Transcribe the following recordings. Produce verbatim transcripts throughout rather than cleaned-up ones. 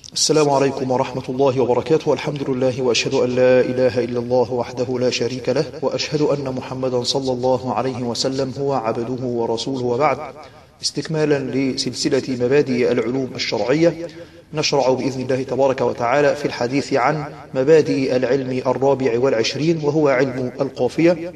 السلام عليكم ورحمة الله وبركاته. الحمد لله وأشهد أن لا إله إلا الله وحده لا شريك له، وأشهد أن محمدا صلى الله عليه وسلم هو عبده ورسوله، وبعد. استكمالا لسلسلة مبادئ العلوم الشرعية، نشرع بإذن الله تبارك وتعالى في الحديث عن مبادئ العلم الرابع والعشرين، وهو علم القافية.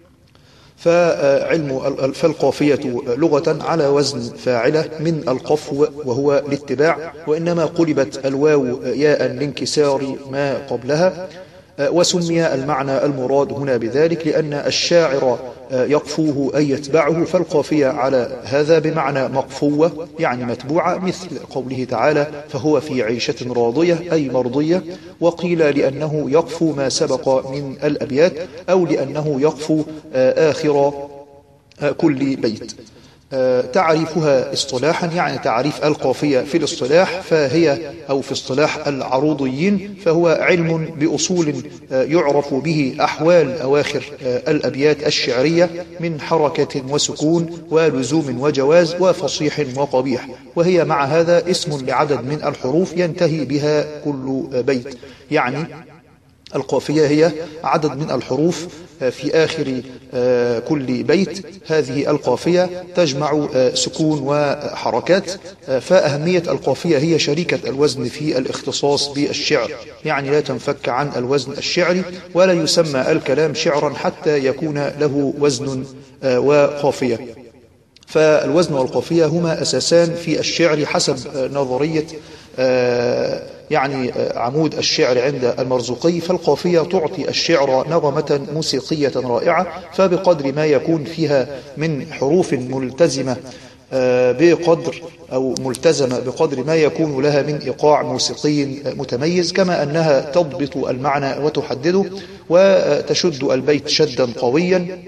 فعلم فالقافية لغة على وزن فاعلة من القفو وهو الاتباع، وإنما قلبت الواو ياء لانكسار ما قبلها، وسمي المعنى المراد هنا بذلك لأن الشاعر يقفوه أي يتبعه، فالقافية على هذا بمعنى مقفوة يعني متبوعة، مثل قوله تعالى فهو في عيشة راضية أي مرضية، وقيل لأنه يقفو ما سبق من الأبيات، أو لأنه يقفو آخر كل بيت. تعريفها اصطلاحا، يعني تعريف القافية في الاصطلاح، فهي أو في اصطلاح العروضيين فهو علم بأصول يعرف به أحوال أواخر الأبيات الشعرية من حركة وسكون ولزوم وجواز وفصيح وقبيح، وهي مع هذا اسم لعدد من الحروف ينتهي بها كل بيت. يعني القافية هي عدد من الحروف في آخر كل بيت. هذه القافية تجمع سكون وحركات، فأهمية القافية هي شريكة الوزن في الاختصاص بالشعر، يعني لا تنفك عن الوزن الشعري، ولا يسمى الكلام شعرا حتى يكون له وزن وقافية. فالوزن والقافية هما أساسان في الشعر حسب نظرية يعني عمود الشعر عند المرزوقي. فالقافية تعطي الشعر نغمة موسيقية رائعة، فبقدر ما يكون فيها من حروف ملتزمة بقدر أو ملتزمة بقدر ما يكون لها من إيقاع موسيقي متميز، كما أنها تضبط المعنى وتحدده وتشد البيت شدا قويا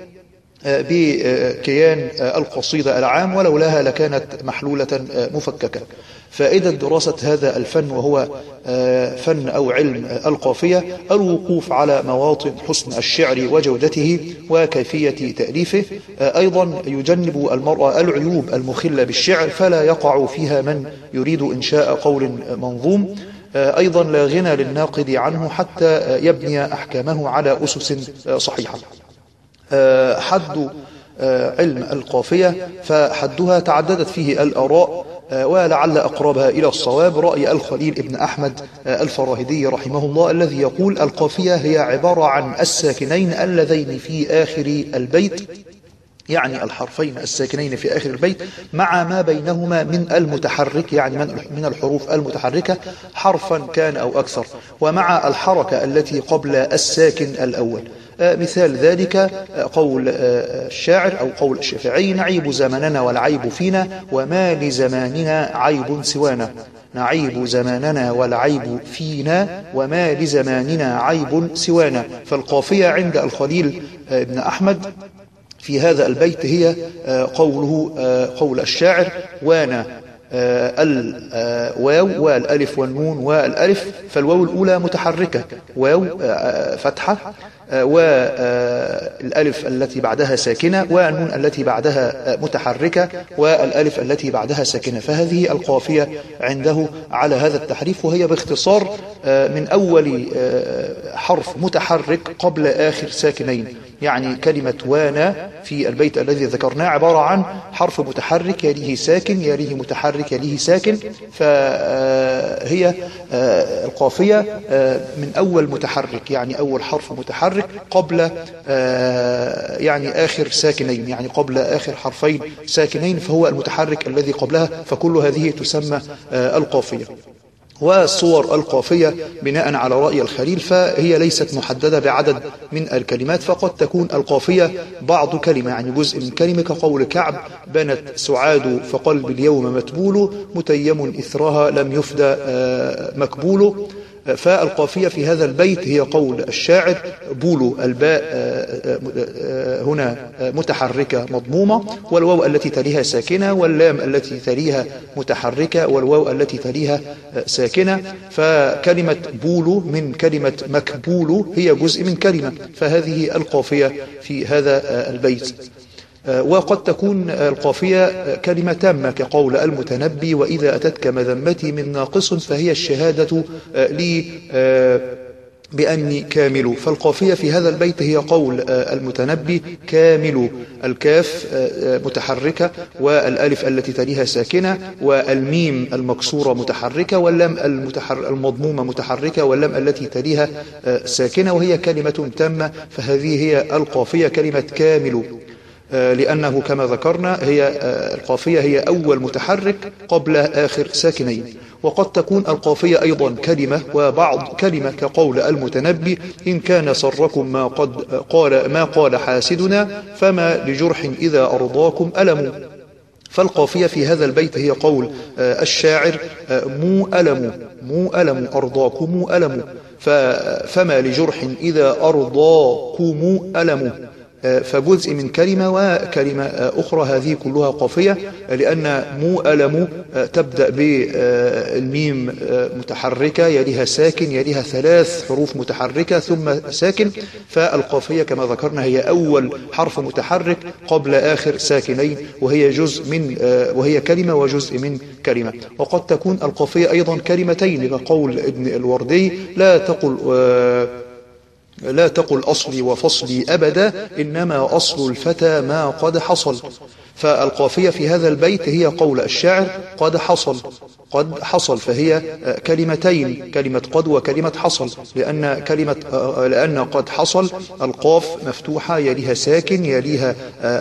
بكيان القصيدة العام، ولولاها لكانت محلولة مفككة. فائدة دراسة هذا الفن وهو فن أو علم القافية الوقوف على مواطن حسن الشعر وجودته وكيفية تأليفه. أيضا يجنب المرء العيوب المخلة بالشعر، فلا يقع فيها من يريد إنشاء قول منظوم. أيضا لا غنى للناقد عنه حتى يبني أحكامه على أسس صحيحة. حد علم القافية، فحدها تعددت فيه الآراء، ولعل أقربها إلى الصواب رأي الخليل ابن أحمد الفراهيدي رحمه الله، الذي يقول القافية هي عبارة عن الساكنين اللذين في آخر البيت، يعني الحرفين الساكنين في آخر البيت مع ما بينهما من المتحرك، يعني من الحروف المتحركة حرفا كان أو أكثر، ومع الحركة التي قبل الساكن الأول. مثال ذلك قول الشاعر أو قول الشافعي نعيب زماننا والعيب فينا، وما لزماننا عيب سوانا. نعيب زماننا والعيب فينا، وما لزماننا عيب سوانا. فالقافية عند الخليل ابن أحمد في هذا البيت هي قوله قول الشاعر وانا الواو والالف والنون والالف، فالواو الاولى متحركه واو فتحه، والالف التي بعدها ساكنه، والنون التي بعدها متحركه، والالف التي بعدها ساكنه. فهذه القافيه عنده على هذا التحريف، وهي باختصار من اول حرف متحرك قبل اخر ساكنين. يعني كلمة وانا في البيت الذي ذكرناه عبارة عن حرف متحرك يليه ساكن يليه متحرك يليه ساكن، فهي القافية من أول متحرك، يعني أول حرف متحرك قبل يعني آخر ساكنين، يعني قبل آخر حرفين ساكنين، فهو المتحرك الذي قبلها، فكل هذه تسمى القافية. والصور القافية بناء على رأي الخليل فهي ليست محددة بعدد من الكلمات، فقد تكون القافية بعض كلمة، يعني جزء من كلمة، كقول كعب بنت سعاد فقلب اليوم متبول، متيم إثرها لم يفدى مكبول. فالقافية في هذا البيت هي قول الشاعر بولو، الباء هنا متحركة مضمومة، والواو التي تليها ساكنة، واللام التي تليها متحركة، والواو التي تليها ساكنة. فكلمة بولو من كلمة مكبول هي جزء من كلمة، فهذه القافية في هذا البيت. وقد تكون القافية كلمة تامة كقول المتنبي: وإذا أتتك مذمتي من ناقص فهي الشهادة لي بأني كامل. فالقافية في هذا البيت هي قول المتنبي كامل، الكاف متحركة والألف التي تليها ساكنة والميم المكسورة متحركة واللام المتحر المضمومة متحركة واللام التي تليها ساكنة، وهي كلمة تامة. فهذه هي القافية كلمة كامل، لأنه كما ذكرنا هي القافية هي أول متحرك قبل آخر ساكنين. وقد تكون القافية أيضا كلمة وبعض كلمة كقول المتنبي: إن كان سركم ما قد قال ما قال حاسدنا فما لجرح إذا أرضاكم ألم. فالقافية في هذا البيت هي قول الشاعر: مو ألم مو ألم أرضاكم ألم، فما لجرح إذا أرضاكم ألم. فجزء من كلمة وكلمة أخرى هذه كلها قافية، لأن مو ألم تبدأ بالميم متحركة يليها ساكن يليها ثلاث حروف متحركة ثم ساكن. فالقافية كما ذكرنا هي أول حرف متحرك قبل آخر ساكنين، وهي جزء من وهي كلمة وجزء من كلمة. وقد تكون القافية أيضا كلمتين كقول ابن الوردي: لا تقل لا تقل أصلي وفصلي أبدا، إنما أصل الفتى ما قد حصل. فالقافية في هذا البيت هي قول الشاعر قد حصل قد حصل، فهي كلمتين، كلمة قد وكلمة حصل، لأن كلمة لأن قد حصل القاف مفتوحة يليها ساكن يليها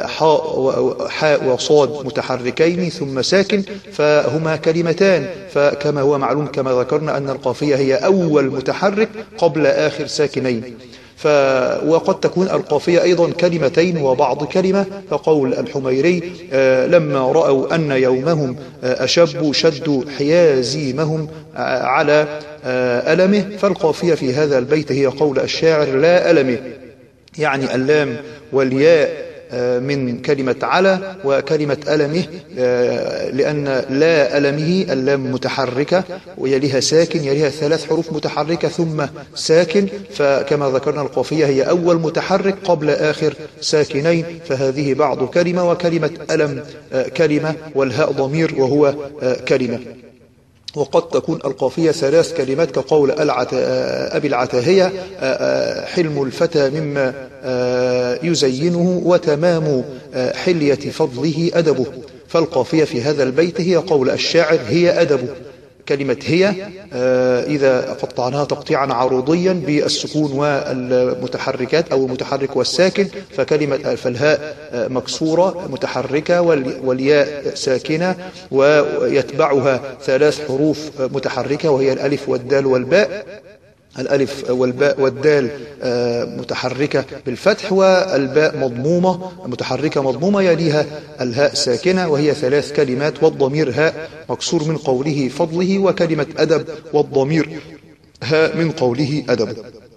حاء حاء وصاد متحركين ثم ساكن، فهما كلمتان. فكما هو معلوم كما ذكرنا أن القافية هي أول متحرك قبل آخر ساكنين. ف... وقد تكون القافية أيضا كلمتين وبعض كلمة كقول الحميري: آه لما رأوا أن يومهم آه أشبوا شدوا حيازيمهم آه على آه ألمه. فالقافية في هذا البيت هي قول الشاعر لا ألمه، يعني اللام والياء من كلمة على وكلمة ألمه، لأن لا ألمه اللام متحركة ويليها ساكن يليها ثلاث حروف متحركة ثم ساكن. فكما ذكرنا القافية هي أول متحرك قبل آخر ساكنين، فهذه بعض كلمة، وكلمة ألم كلمة والهاء ضمير وهو كلمة. وقد تكون القافية ثلاث كلمات كقول أبي العتاهية: حلم الفتى مما يزينه وتمام حلية فضله أدبه. فالقافية في هذا البيت هي قول الشاعر هي أدبه. كلمة هي إذا قطعناها تقطيعا عروضيا بالسكون والمتحركات أو المتحرك والساكن، فكلمة فالهاء مكسورة متحركة والياء ساكنة ويتبعها ثلاث حروف متحركة وهي الألف والدال والباء. الألف والباء والدال متحركة بالفتح، والباء مضمومة متحركة مضمومة يليها الهاء ساكنة، وهي ثلاث كلمات، والضمير هاء مكسور من قوله فضله، وكلمة أدب والضمير هاء من قوله أدب.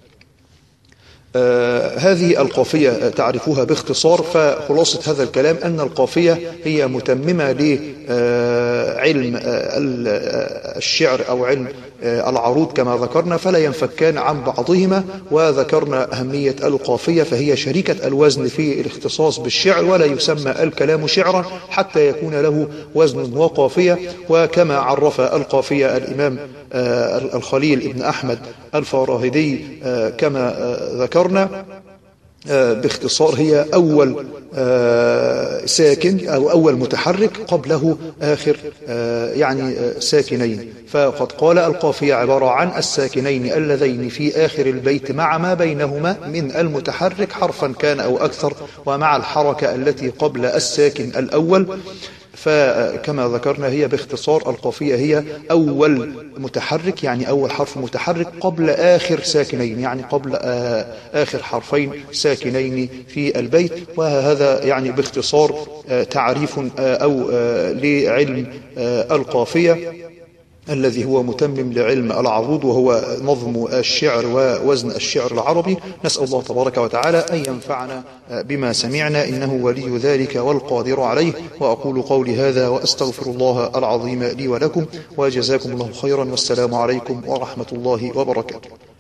آه هذه القافية تعرفوها باختصار. فخلاصة هذا الكلام أن القافية هي متممة لعلم آه الشعر أو علم آه العروض كما ذكرنا، فلا ينفكان عن بعضهما. وذكرنا أهمية القافية، فهي شريكة الوزن في الاختصاص بالشعر، ولا يسمى الكلام شعرا حتى يكون له وزن وقافية. وكما عرف القافية الإمام آه الخليل ابن أحمد الفراهيدي آه كما آه ذكرنا باختصار: هي أول ساكن أو أول متحرك قبله آخر يعني ساكنين. فقد قال القافية عبارة عن الساكنين اللذين في آخر البيت مع ما بينهما من المتحرك حرفا كان أو أكثر، ومع الحركة التي قبل الساكن الأول. فكما ذكرنا هي باختصار القافية هي أول متحرك، يعني أول حرف متحرك قبل آخر ساكنين، يعني قبل آخر حرفين ساكنين في البيت. وهذا يعني باختصار تعريف أو لعلم القافية الذي هو متمم لعلم العروض، وهو نظم الشعر ووزن الشعر العربي. نسأل الله تبارك وتعالى أن ينفعنا بما سمعنا، إنه ولي ذلك والقادر عليه. وأقول قولي هذا وأستغفر الله العظيم لي ولكم، وجزاكم الله خيرا، والسلام عليكم ورحمة الله وبركاته.